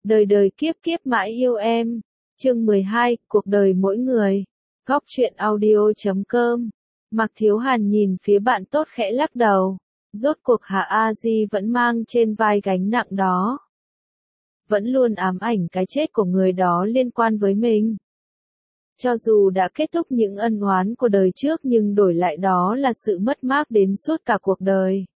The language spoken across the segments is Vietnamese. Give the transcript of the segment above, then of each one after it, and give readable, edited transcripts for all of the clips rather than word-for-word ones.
Đời đời kiếp kiếp mãi yêu em. Chương 12, cuộc đời mỗi người. Góc truyện audio.com. Mạc Thiếu Hàn nhìn phía bạn tốt khẽ lắc đầu. Rốt cuộc Hạ A Di vẫn mang trên vai gánh nặng đó. Vẫn luôn ám ảnh cái chết của người đó liên quan với mình. Cho dù đã kết thúc những ân oán của đời trước nhưng đổi lại đó là sự mất mát đến suốt cả cuộc đời.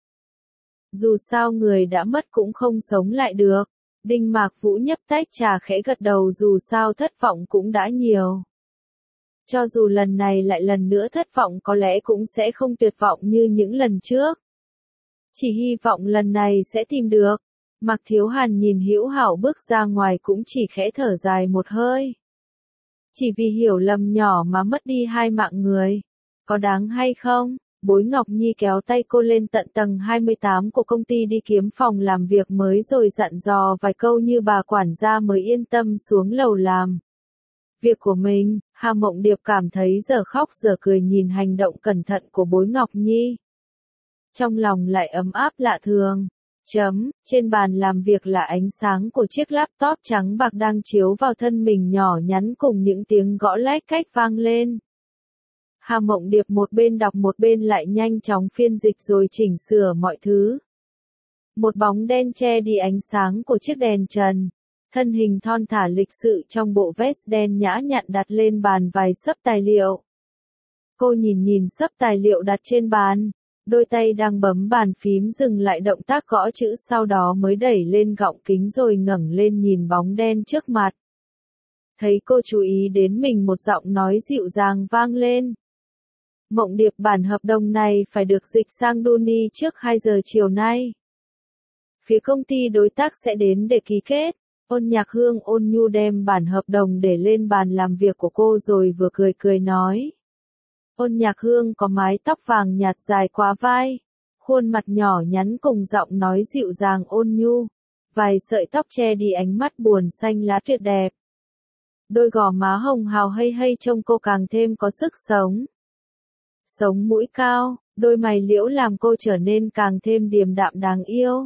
Dù sao người đã mất cũng không sống lại được. Đinh Mạc Vũ nhấp tách trà khẽ gật đầu, dù sao thất vọng cũng đã nhiều. Cho dù lần này lại lần nữa thất vọng có lẽ cũng sẽ không tuyệt vọng như những lần trước. Chỉ hy vọng lần này sẽ tìm được. Mạc Thiếu Hàn nhìn Hữu Hảo bước ra ngoài cũng chỉ khẽ thở dài một hơi. Chỉ vì hiểu lầm nhỏ mà mất đi hai mạng người. Có đáng hay không? Bối Ngọc Nhi kéo tay cô lên tận tầng 28 của công ty đi kiếm phòng làm việc mới rồi dặn dò vài câu như bà quản gia mới yên tâm xuống lầu làm việc của mình. Hà Mộng Điệp cảm thấy giờ khóc giờ cười nhìn hành động cẩn thận của Bối Ngọc Nhi. Trong lòng lại ấm áp lạ thường. Trên bàn làm việc là ánh sáng của chiếc laptop trắng bạc đang chiếu vào thân mình nhỏ nhắn cùng những tiếng gõ lách cách vang lên. Hà Mộng Điệp một bên đọc một bên lại nhanh chóng phiên dịch rồi chỉnh sửa mọi thứ. Một bóng đen che đi ánh sáng của chiếc đèn trần. Thân hình thon thả lịch sự trong bộ vest đen nhã nhặn đặt lên bàn vài xấp tài liệu. Cô nhìn xấp tài liệu đặt trên bàn. Đôi tay đang bấm bàn phím dừng lại động tác gõ chữ, sau đó mới đẩy lên gọng kính rồi ngẩng lên nhìn bóng đen trước mặt. Thấy cô chú ý đến mình, một giọng nói dịu dàng vang lên. Mộng Điệp, bản hợp đồng này phải được dịch sang Duni trước 2 giờ chiều nay. Phía công ty đối tác sẽ đến để ký kết. Ôn Nhạc Hương ôn nhu đem bản hợp đồng để lên bàn làm việc của cô rồi vừa cười nói. Ôn Nhạc Hương có mái tóc vàng nhạt dài quá vai, khuôn mặt nhỏ nhắn cùng giọng nói dịu dàng ôn nhu, vài sợi tóc che đi ánh mắt buồn xanh lá tuyệt đẹp. Đôi gò má hồng hào hay trông cô càng thêm có sức sống. Sống mũi cao, đôi mày liễu làm cô trở nên càng thêm điềm đạm đáng yêu.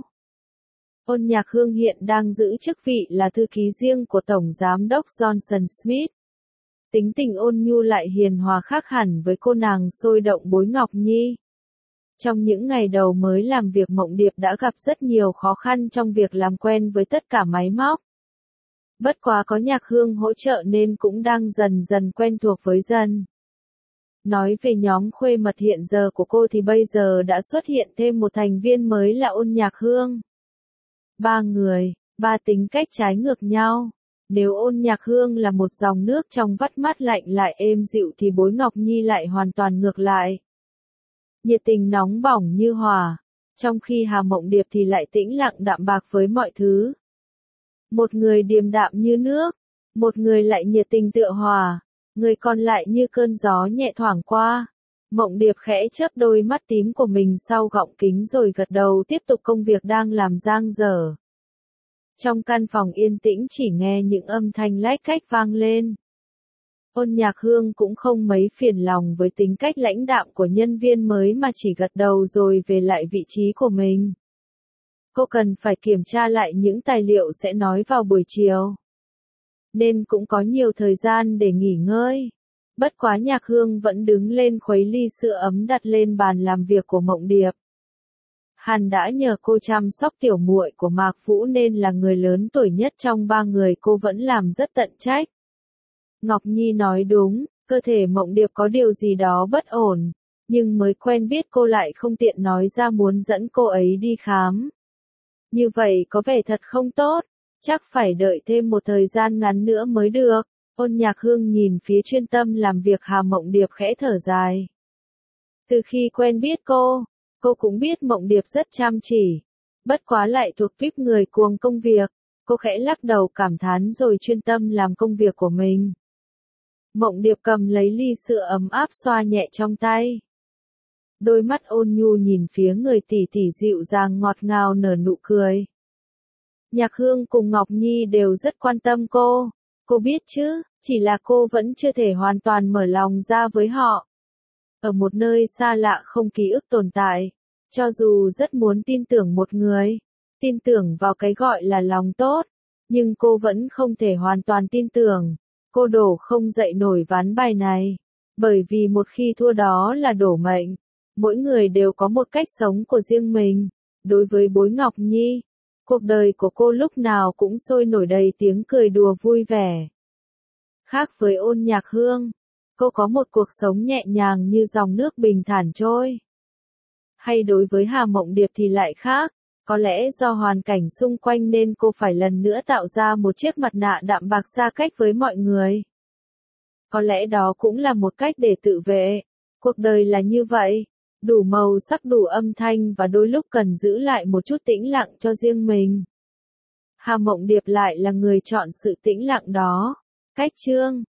Ôn Nhạc Hương hiện đang giữ chức vị là thư ký riêng của Tổng Giám đốc Johnson Smith. Tính tình ôn nhu lại hiền hòa khác hẳn với cô nàng sôi động Bối Ngọc Nhi. Trong những ngày đầu mới làm việc, Mộng Điệp đã gặp rất nhiều khó khăn trong việc làm quen với tất cả máy móc. Bất quá có Nhạc Hương hỗ trợ nên cũng đang dần dần quen thuộc với dần. Nói về nhóm khuê mật hiện giờ của cô thì bây giờ đã xuất hiện thêm một thành viên mới là Ôn Nhạc Hương. 3 người, 3 tính cách trái ngược nhau. Nếu Ôn Nhạc Hương là một dòng nước trong vắt mát lạnh lại êm dịu thì Bối Ngọc Nhi lại hoàn toàn ngược lại. Nhiệt tình nóng bỏng như hỏa, trong khi Hà Mộng Điệp thì lại tĩnh lặng đạm bạc với mọi thứ. Một người điềm đạm như nước, một người lại nhiệt tình tựa hỏa, người còn lại như cơn gió nhẹ thoảng qua. Mộng Điệp khẽ chớp đôi mắt tím của mình sau gọng kính rồi gật đầu tiếp tục công việc đang làm dang dở. Trong căn phòng yên tĩnh chỉ nghe những âm thanh lách cách vang lên. Ôn Nhạc Hương cũng không mấy phiền lòng với tính cách lãnh đạm của nhân viên mới mà chỉ gật đầu rồi về lại vị trí của mình. Cô cần phải kiểm tra lại những tài liệu sẽ nói vào buổi chiều, nên cũng có nhiều thời gian để nghỉ ngơi. Bất quá Nhạc Hương vẫn đứng lên khuấy ly sữa ấm đặt lên bàn làm việc của Mộng Điệp. Hàn đã nhờ cô chăm sóc tiểu muội của Mạc Vũ nên là người lớn tuổi nhất trong 3 người, cô vẫn làm rất tận trách. Ngọc Nhi nói đúng, cơ thể Mộng Điệp có điều gì đó bất ổn, nhưng mới quen biết cô lại không tiện nói ra muốn dẫn cô ấy đi khám. Như vậy có vẻ thật không tốt, chắc phải đợi thêm một thời gian ngắn nữa mới được. Ôn Nhạc Hương nhìn phía chuyên tâm làm việc Hà Mộng Điệp khẽ thở dài. Từ khi quen biết cô cũng biết Mộng Điệp rất chăm chỉ, bất quá lại thuộc tuýp người cuồng công việc. Cô khẽ lắc đầu cảm thán rồi chuyên tâm làm công việc của mình. Mộng Điệp cầm lấy ly sữa ấm áp xoa nhẹ trong tay. Đôi mắt ôn nhu nhìn phía người tỷ tỷ dịu dàng ngọt ngào nở nụ cười. Nhạc Hương cùng Ngọc Nhi đều rất quan tâm cô. Cô biết chứ, chỉ là cô vẫn chưa thể hoàn toàn mở lòng ra với họ. Ở một nơi xa lạ không ký ức tồn tại, cho dù rất muốn tin tưởng một người, tin tưởng vào cái gọi là lòng tốt, Nhưng cô vẫn không thể hoàn toàn tin tưởng, cô đổ không dậy nổi ván bài này. Bởi vì một khi thua đó là đổ mệnh. Mỗi người đều có một cách sống của riêng mình. Đối với Bối Ngọc Nhi, cuộc đời của cô lúc nào cũng sôi nổi đầy tiếng cười đùa vui vẻ. Khác với Ôn Nhạc Hương, cô có một cuộc sống nhẹ nhàng như dòng nước bình thản trôi. Hay đối với Hà Mộng Điệp thì lại khác, có lẽ do hoàn cảnh xung quanh nên cô phải lần nữa tạo ra một chiếc mặt nạ đạm bạc xa cách với mọi người. Có lẽ đó cũng là một cách để tự vệ. Cuộc đời là như vậy, đủ màu sắc đủ âm thanh và đôi lúc cần giữ lại một chút tĩnh lặng cho riêng mình. Hà Mộng Điệp lại là người chọn sự tĩnh lặng đó. Cách chương